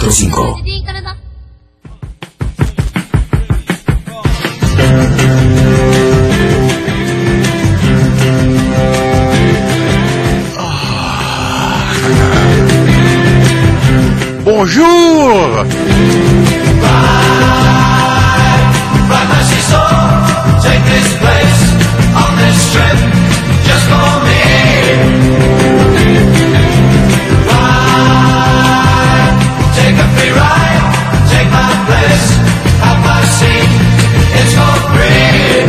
945. Bonjour. Ride my seesaw, take this place on this trip just for me. Ride, take a free ride, take my place, have my seat, it's for free.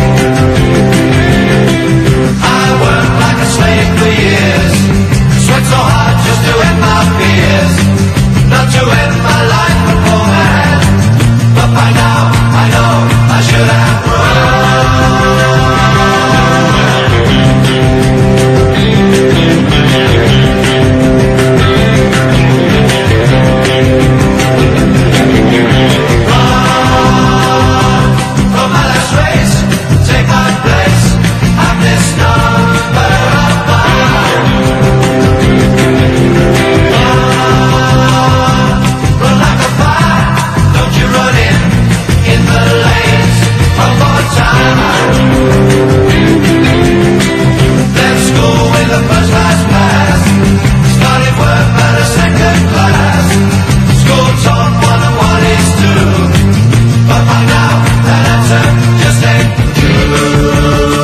I worked like a slave for years, sweat so hard just to end my fears, not to end my life beforehand, but by now I know I should have from my last race, take my place, have this number of mine. Run like a fire, don't you run in the lanes one more time. Left school with a first class pass, started work at a second class. School taught 1 and 1 is 2, but by now that answer just ain't true.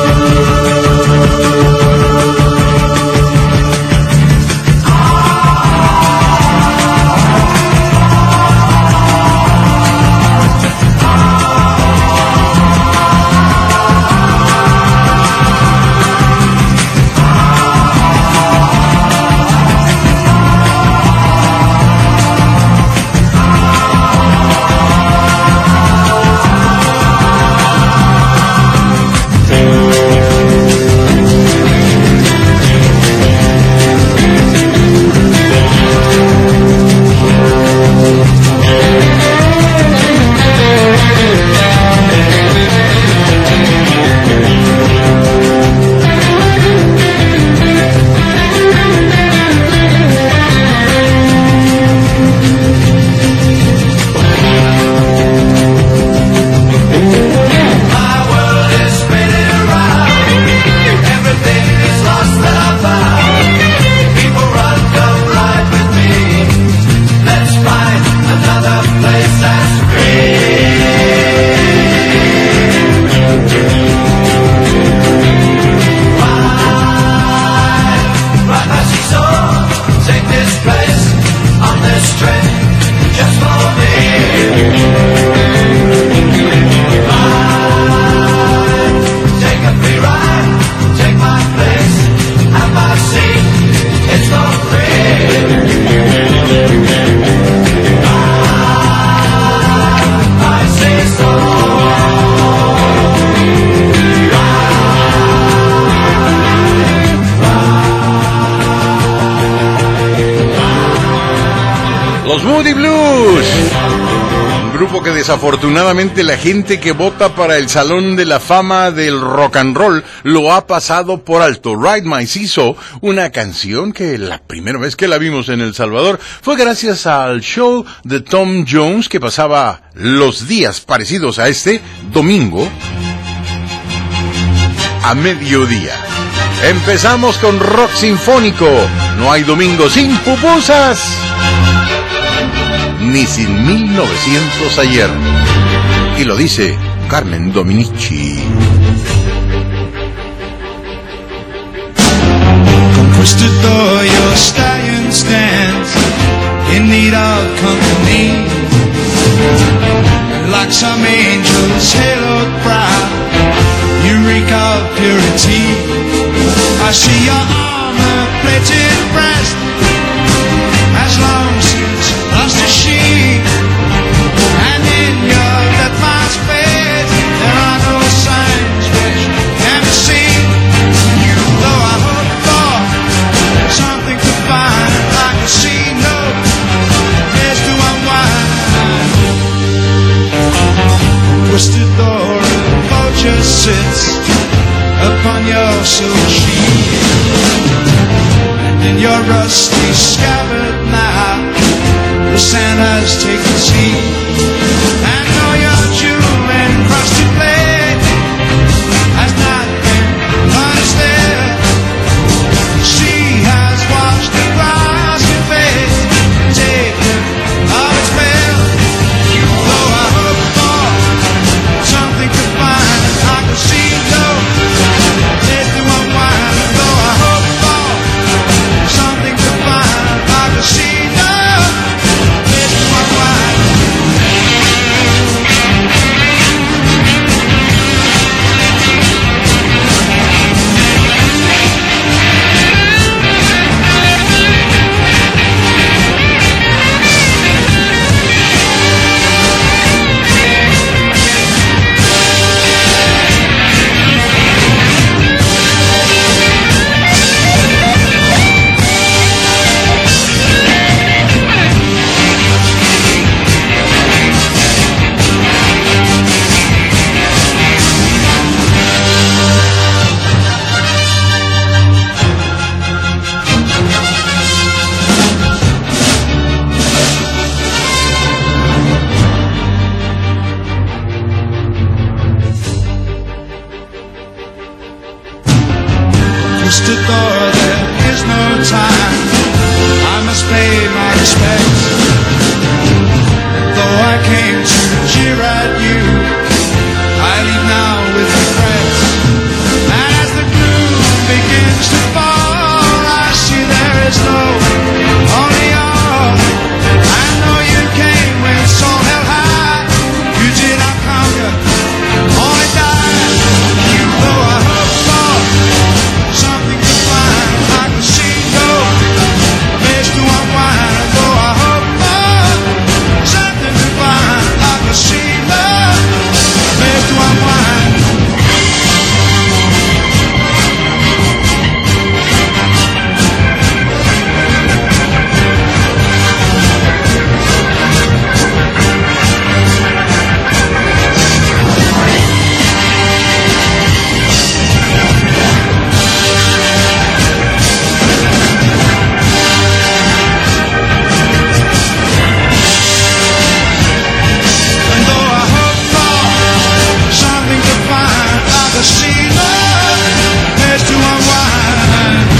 Los Moody Blues, un grupo que desafortunadamente la gente que vota para el Salón de la Fama del Rock and Roll lo ha pasado por alto. Ride My Seesaw, una canción que la primera vez que la vimos en El Salvador fue gracias al show de Tom Jones que pasaba los días parecidos a este domingo a mediodía. Empezamos con rock sinfónico. No hay domingo sin pupusas, ni sin 1900 ayer. Y lo dice Carmen Dominici. Conquistador, your stallion stands in need of company. Like some angels haloed proud, you reek of purity. I see your armor-plated breast has long since lost a sheep, and in your death-marked face there are no signs which can be seen. Though I hope for something to find, like a sea note is to unwind. Twisted door and vulture sits upon your silk sheet, and in your rusty scabbard now the Santa just take a seat. And know your children crusty plate has not been punished there. She has washed the grassy face, taken of its veil. Though I hope for something to find, I could see no taste to unwind. Though I hope for something to find, I could see no taste to unwind. Close the door, there is no time. I must pay my respects. Though I came to cheer at you, I leave now with regrets. And as the gloom begins to fall, I see there is no only all. I know you came when soul held high. You did not conquer, only die. Though I hope for something to find, I can see no place to unwind. Though I hope for something to find, I can see no place to unwind. And though I hope for something to find, I can see no place to unwind.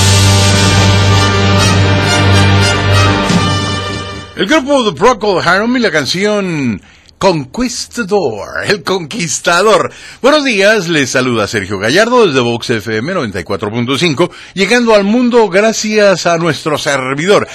El grupo The Procol Harum y la canción Conquistador, el conquistador. Buenos días, les saluda Sergio Gallardo desde Vox FM 94.5, llegando al mundo gracias a nuestro servidor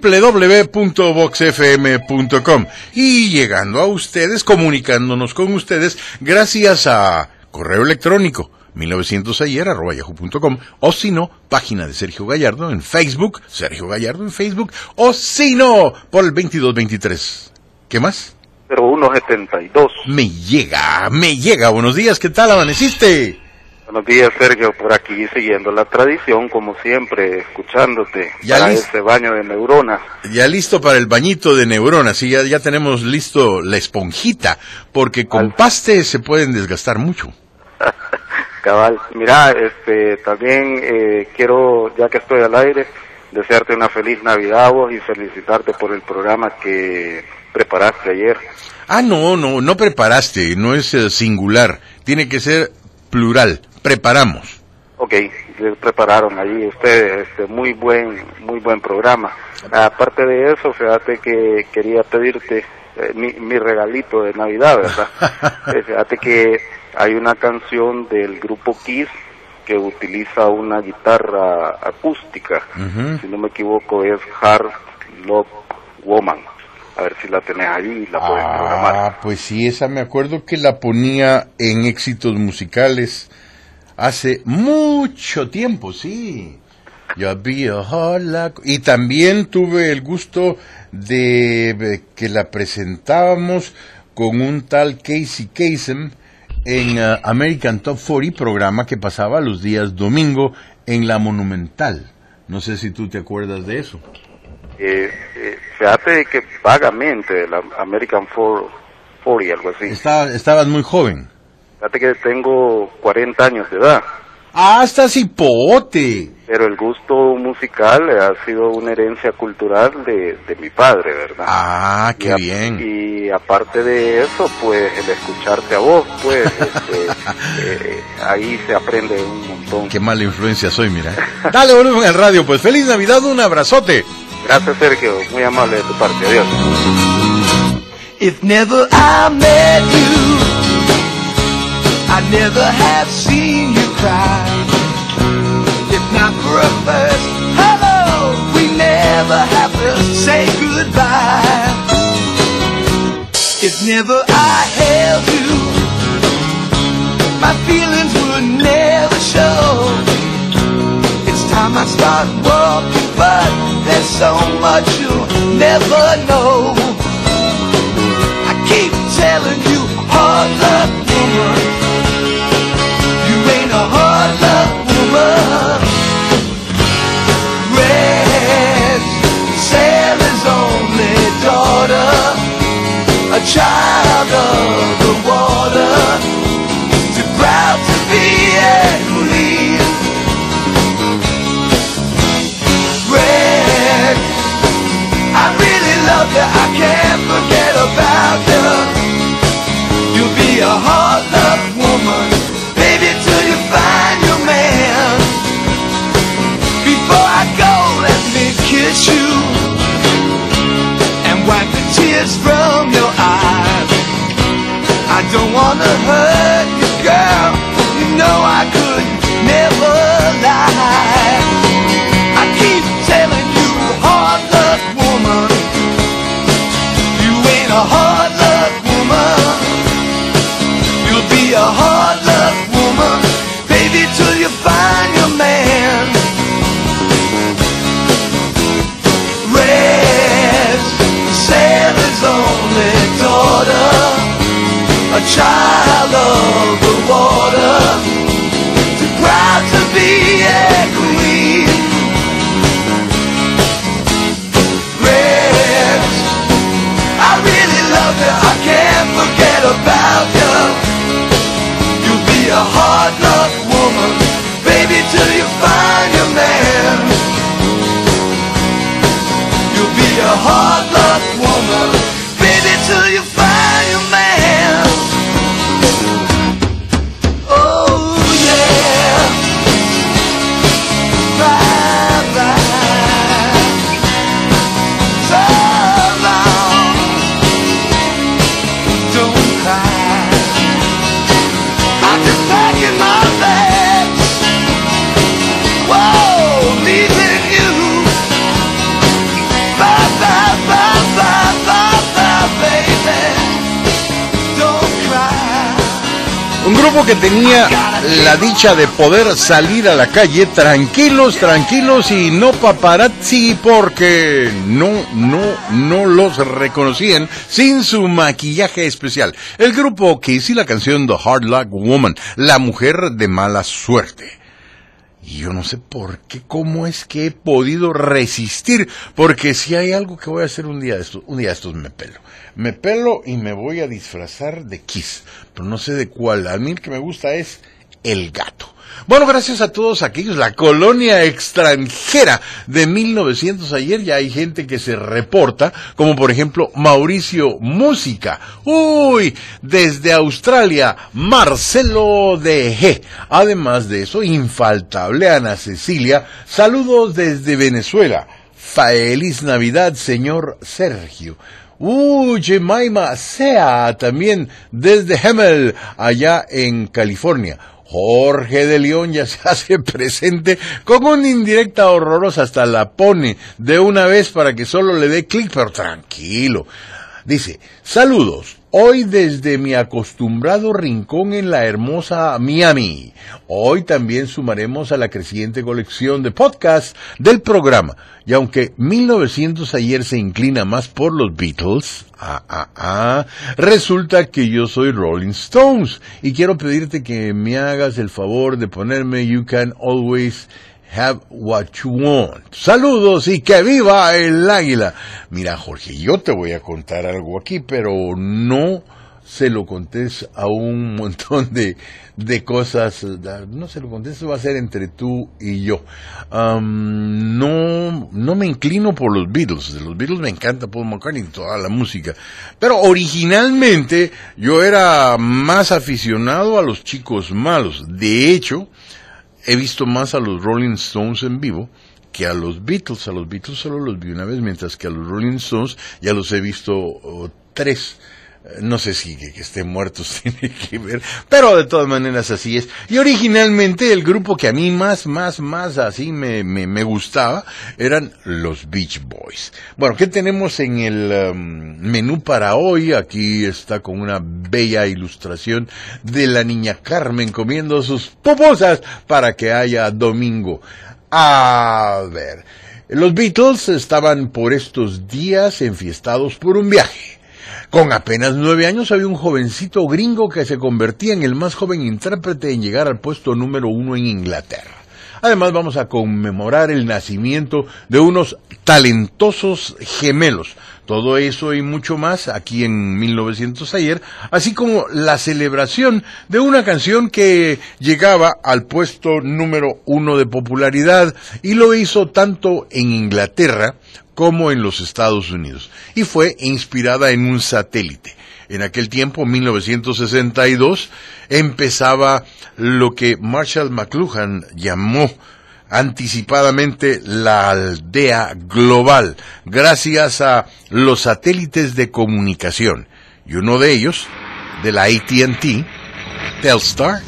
www.voxfm.com y llegando a ustedes, comunicándonos con ustedes gracias a correo electrónico 1900ayer@yahoo.com, o si no, página de Sergio Gallardo en Facebook, Sergio Gallardo en Facebook, o si no, por el 2223. ¿Qué más? 0172. Me llega. Buenos días, ¿qué tal? ¿Amaneciste? Buenos días, Sergio, por aquí siguiendo la tradición, como siempre, escuchándote Ya para listo. ese baño de neuronas. Ya listo para el bañito de neuronas, sí, ya tenemos listo la esponjita, porque con paste se pueden desgastar mucho. Cabal, mira, también quiero, ya que estoy al aire, desearte una feliz Navidad a vos y felicitarte por el programa que preparaste ayer. Ah, no preparaste, no es singular, tiene que ser plural, preparamos. Ok, prepararon allí ustedes, muy buen programa. Aparte de eso, fíjate que quería pedirte mi regalito de Navidad, ¿verdad? Fíjate que hay una canción del grupo Kiss que utiliza una guitarra acústica, si no me equivoco es Hard Lock Woman. A ver si la tenés allí y la puedes programar. Ah, pues sí, esa me acuerdo que la ponía en éxitos musicales hace mucho tiempo, sí. Y también tuve el gusto de que la presentábamos con un tal Casey Kasem en American Top 40, programa que pasaba los días domingo en la Monumental. No sé si tú te acuerdas de eso. Fíjate que vagamente de la American 40, algo así. Estabas muy joven. Fíjate que tengo 40 años de edad. Hasta cipote. Pero el gusto musical ha sido una herencia cultural de mi padre, ¿verdad? Ah, qué bien. Y aparte de eso, pues el escucharte a vos, pues ahí se aprende un montón. Qué mala influencia soy, mira. Dale volumen al radio, pues feliz Navidad, un abrazote. Gracias, Sergio, muy amable de tu parte, adiós. If never I met you, I never have seen you cry. If not for a first hello, we never have to say goodbye. If never I held you, my feelings would never show. It's time I start walking, but there's so much you'll never know. Keep telling you, hard luck woman, you ain't a hard luck woman. Red Sally's only daughter, a child of the water, too proud to be a queen. Red, I really love you, I can't forget about you. You'll be a hard luck woman, baby, till you find your man. Before I go, let me kiss you and wipe the tears from your eyes. I don't wanna hurt you, girl, you know I could never lie. I keep telling you, hard luck woman, you ain't a hard luck woman. You'll be a hard luck woman, baby, till you find your man. Red Sally's only daughter, a child of the water, too proud to be a queen. Red, I really love you, I can't forget about you. You'll be a hard luck woman, baby, till you find your man. You'll be a hard luck woman, baby, till you find your man. Oh yeah, bye bye, so long, don't cry. I'm just packing my bags, whoa, leaving you. Bye, bye, bye, bye, bye, bye, baby, don't cry. Un grupo que tenía la dicha de poder salir a la calle tranquilos y no paparazzi porque no los reconocían sin su maquillaje especial. El grupo Kiss y la canción The Hard Luck Woman, la mujer de mala suerte. Y yo no sé por qué, cómo es que he podido resistir, porque si hay algo que voy a hacer un día de estos me pelo y me voy a disfrazar de Kiss, pero no sé de cuál. A mí el que me gusta es el gato. Bueno, gracias a todos aquellos, la colonia extranjera de 1900 ayer, ya hay gente que se reporta, como por ejemplo Mauricio Música, desde Australia, Marcelo de G. Además de eso, infaltable Ana Cecilia, saludos desde Venezuela, feliz Navidad señor Sergio. Jemima Sea, también desde Hemel, allá en California. Jorge de León ya se hace presente con una indirecta horrorosa, hasta la pone de una vez para que solo le dé clic, pero tranquilo. Dice, saludos, hoy desde mi acostumbrado rincón en la hermosa Miami. Hoy también sumaremos a la creciente colección de podcasts del programa. Y aunque 1900 ayer se inclina más por los Beatles, resulta que yo soy Rolling Stones. Y quiero pedirte que me hagas el favor de ponerme You Can Always Have What You Want. Saludos y que viva el águila. Mira, Jorge, yo te voy a contar algo aquí, pero no se lo contés a un montón de cosas. No se lo contés, eso va a ser entre tú y yo. No me inclino por los Beatles. De los Beatles me encanta Paul McCartney y toda la música. Pero originalmente yo era más aficionado a los Chicos Malos. De hecho, he visto más a los Rolling Stones en vivo que a los Beatles. A los Beatles solo los vi una vez, mientras que a los Rolling Stones ya los he visto 3. No sé si que estén muertos tiene que ver, pero de todas maneras así es. Y originalmente el grupo que a mí más así me gustaba eran los Beach Boys. Bueno, ¿qué tenemos en el menú para hoy? Aquí está con una bella ilustración de la niña Carmen comiendo sus pupusas para que haya domingo. A ver, los Beatles estaban por estos días enfiestados por un viaje. Con apenas 9 años había un jovencito gringo que se convertía en el más joven intérprete en llegar al puesto número 1 en Inglaterra. Además vamos a conmemorar el nacimiento de unos talentosos gemelos. Todo eso y mucho más aquí en 1900 ayer, así como la celebración de una canción que llegaba al puesto número 1 de popularidad y lo hizo tanto en Inglaterra como en los Estados Unidos, y fue inspirada en un satélite. En aquel tiempo, 1962, empezaba lo que Marshall McLuhan llamó anticipadamente la aldea global, gracias a los satélites de comunicación, y uno de ellos, de la AT&T, Telstar,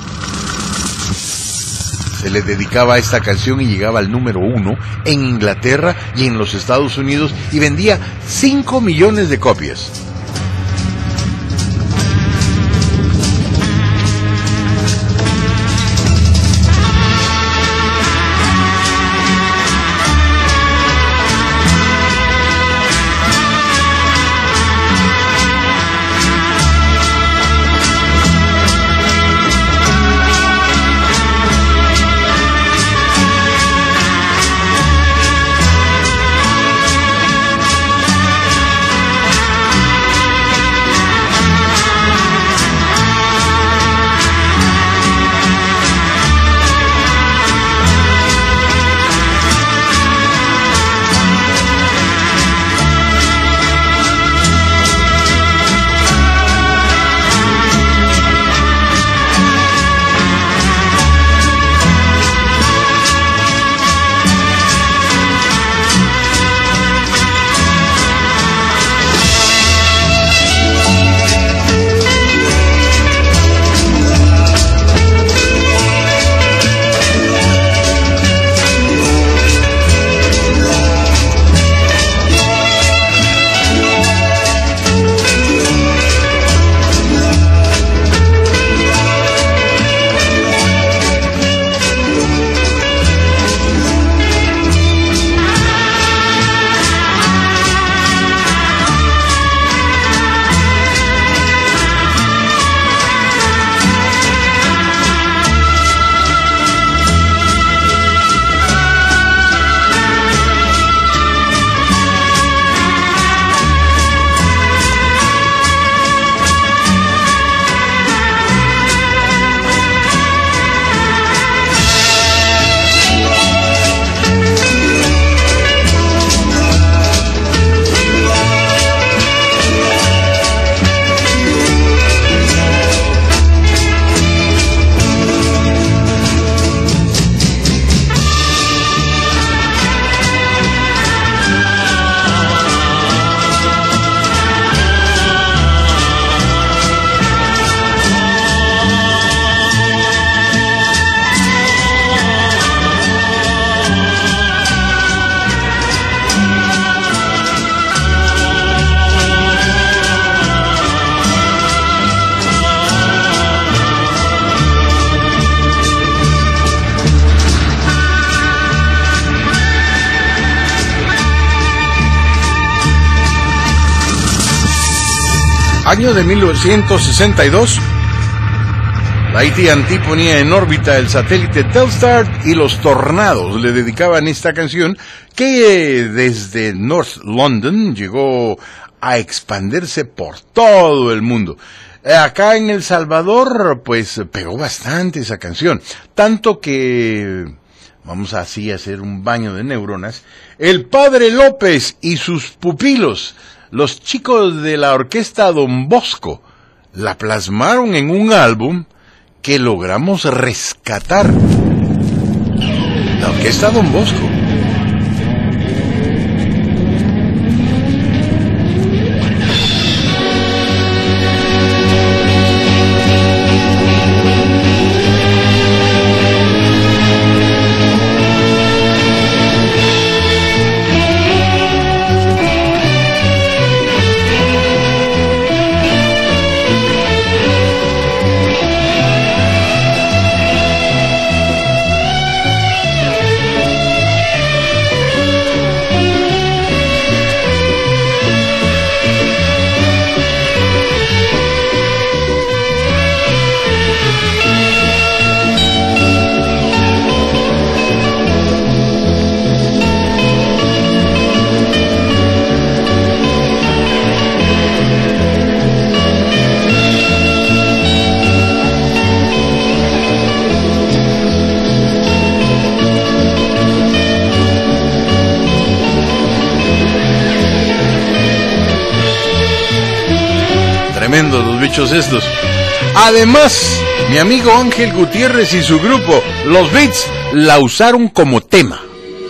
se le dedicaba a esta canción y llegaba al número 1 en Inglaterra y en los Estados Unidos y vendía 5 millones de copias. Año de 1962, la AT&T ponía en órbita el satélite Telstar y los Tornados le dedicaban esta canción que desde North London llegó a expandirse por todo el mundo. Acá en El Salvador, pues pegó bastante esa canción, tanto que, vamos así a hacer un baño de neuronas, el Padre López y sus pupilos, los chicos de la orquesta Don Bosco, la plasmaron en un álbum que logramos rescatar. La orquesta Don Bosco. Tremendos los bichos estos. Además, mi amigo Ángel Gutiérrez y su grupo, los Beats, la usaron como tema.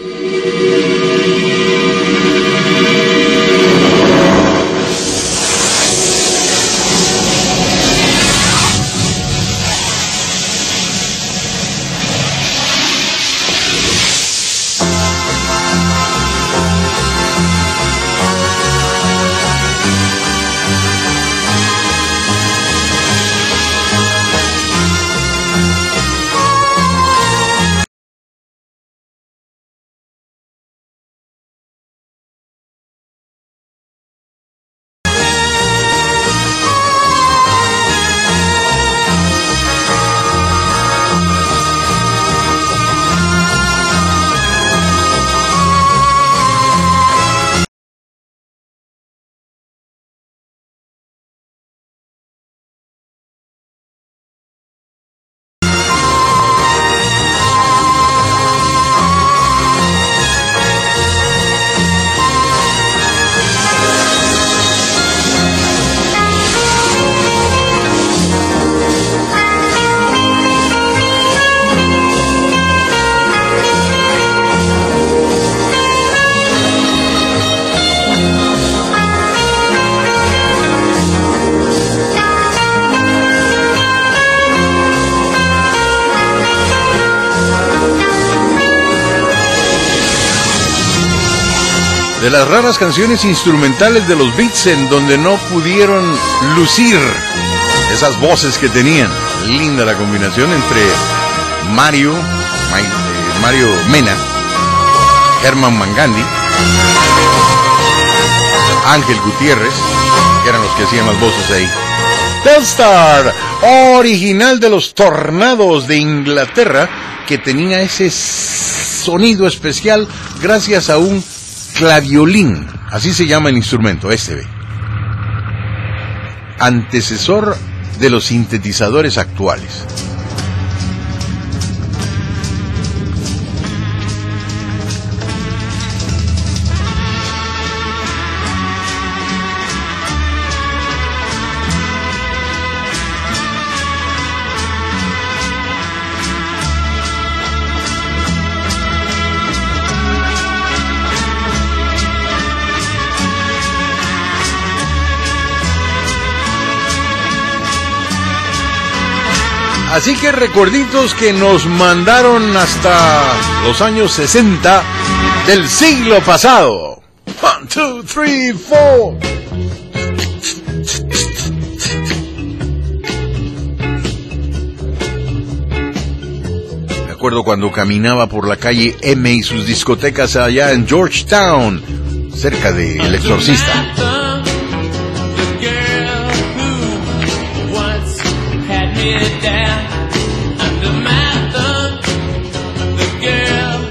De las raras canciones instrumentales de los Beats en donde no pudieron lucir esas voces que tenían. Linda la combinación entre Mario Mena, Herman Mangandi, Ángel Gutiérrez, que eran los que hacían las voces ahí. Telstar, original de los Tornados de Inglaterra, que tenía ese sonido especial gracias a un claviolín, así se llama el instrumento, ve. Antecesor de los sintetizadores actuales. Así que recuerditos que nos mandaron hasta los años 60 del siglo pasado. 1, 2, 3, 4. Me acuerdo cuando caminaba por la calle M y sus discotecas allá en Georgetown, cerca de El Exorcista.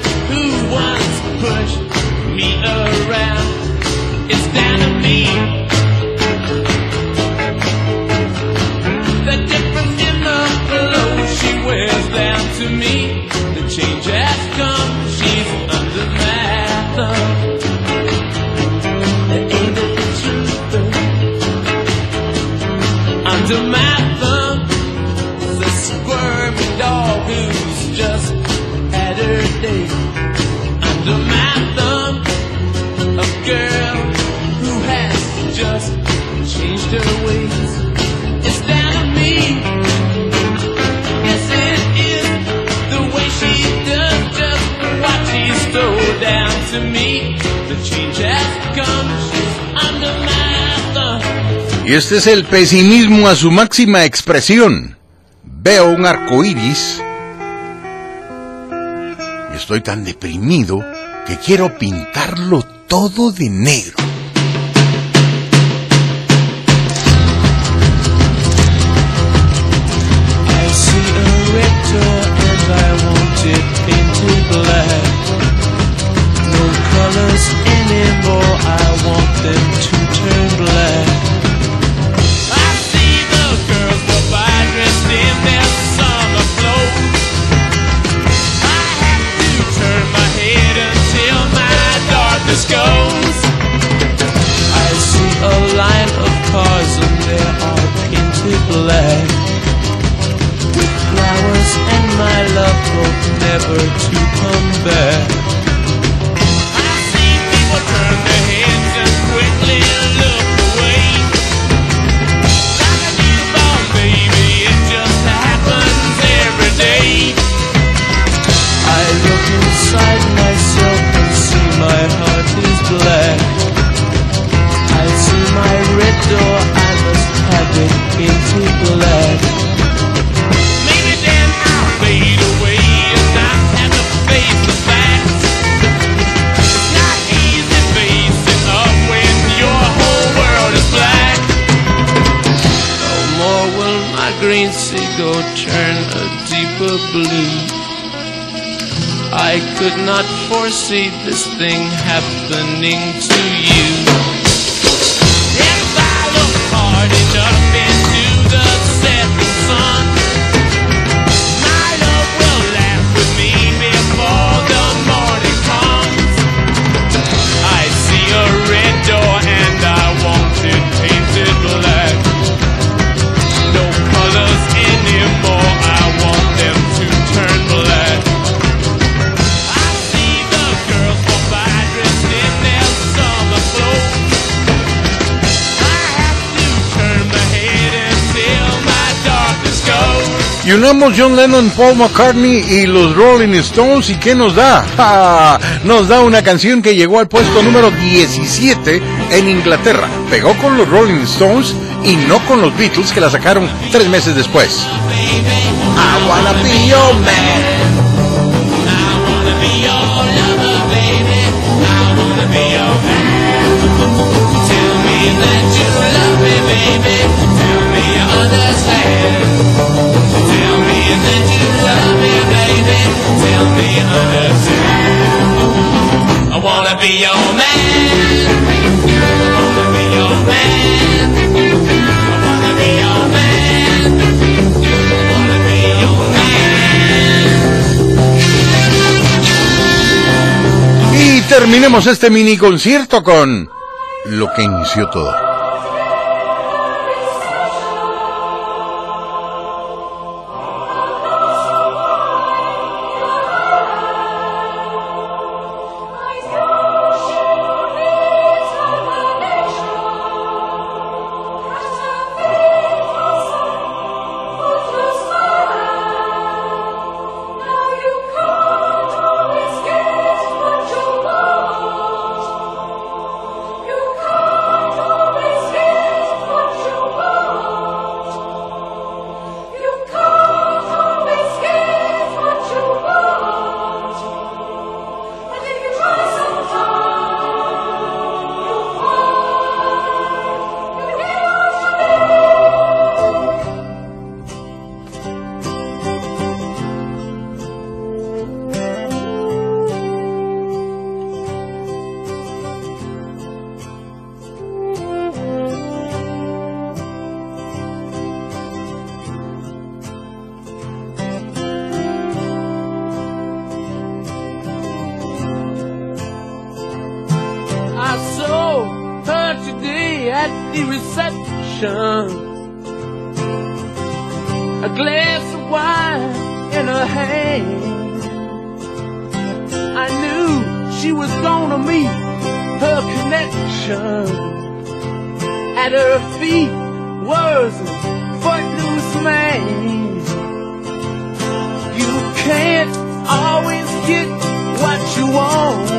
It's down to me. Under my thumb is a squirmy dog who's just had her day. Under my thumb, a girl who has just changed her ways. It's down to me. Yes, it is the way she does just what she stole down to me. The change has come. She's under my thumb. Y este es el pesimismo a su máxima expresión. Veo un arco iris y estoy tan deprimido que quiero pintarlo todo de negro. I see a red door and I want it painted black. No colors anymore, I want them to turn black. I see the girls go by dressed in their summer clothes. I have to turn my head until my darkness goes. I see a line of cars and they are painted black, with flowers and my love hope never to come back. I see people turn their heads and quickly look away. Like a newborn baby, it just happens every day. I look inside myself and see my heart is black. I see my red door, I must have it painted black. Maybe then I'll fade away and not have to face the facts. It's not easy facing up when your whole world is black. No more will my green seagull turn a deeper blue. I could not foresee this thing happening to you. If I look hard enough into the setting sun, my love will laugh with me before the morning comes. I see a red door and I want it painted black. No colors anymore, I want them to turn black. I see the girls go by dressed in their summer clothes. I have to turn my head until my darkness goes. Y unamos John Lennon, Paul McCartney y los Rolling Stones, ¿y qué nos da? ¡Ja! Nos da una canción que llegó al puesto número 17 en Inglaterra. Pegó con los Rolling Stones y no con los Beatles, que la sacaron 3 meses después. I wanna be your man. I wanna be your lover, baby. I wanna be your man. Tell me that you love me, baby. Tell me you understand. Tell me that you love me, baby. Tell me you understand. I wanna be your man. I wanna be your man. I wanna be your man. I wanna be your man. Y terminemos este mini concierto con lo que inició todo. I saw her today at the reception. a glass of wine in her hand. I knew she was gonna meet her connection. At her feet was a footloose man. You can't always get what you want.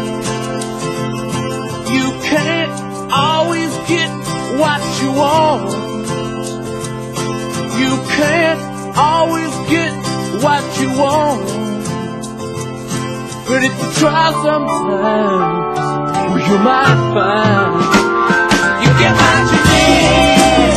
You can't always get what you want. You can't always get what you want. But if you try sometimes, well, you might find you get what you need.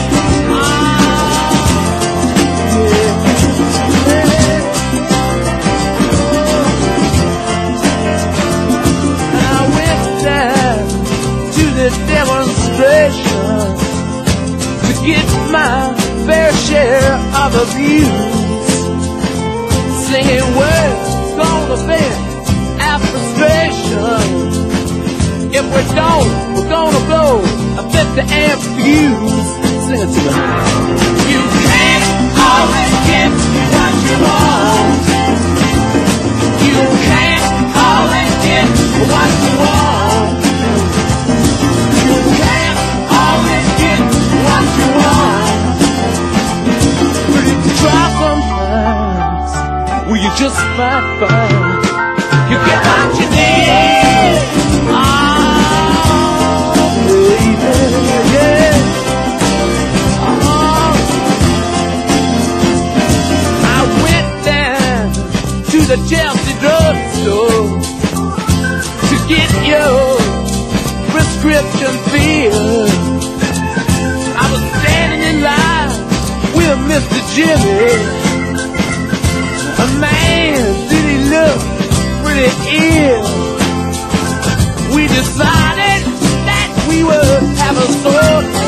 And I went down to the demonstration to get my fair share of abuse, singing words gonna vent our frustration. If we don't, we're gonna blow a 50 amp fuse. Sing it to me. You can't always get what you want. You can't always get what you want. You can't always get what you want. But if you try sometimes, well, you just might find you get what you need. Oh, baby, yeah. Oh. I went down to the Chelsea drugstore to get your prescription filled. I was standing in line with Mr. Jimmy. A man, did he look pretty ill? We decided that we would have a sort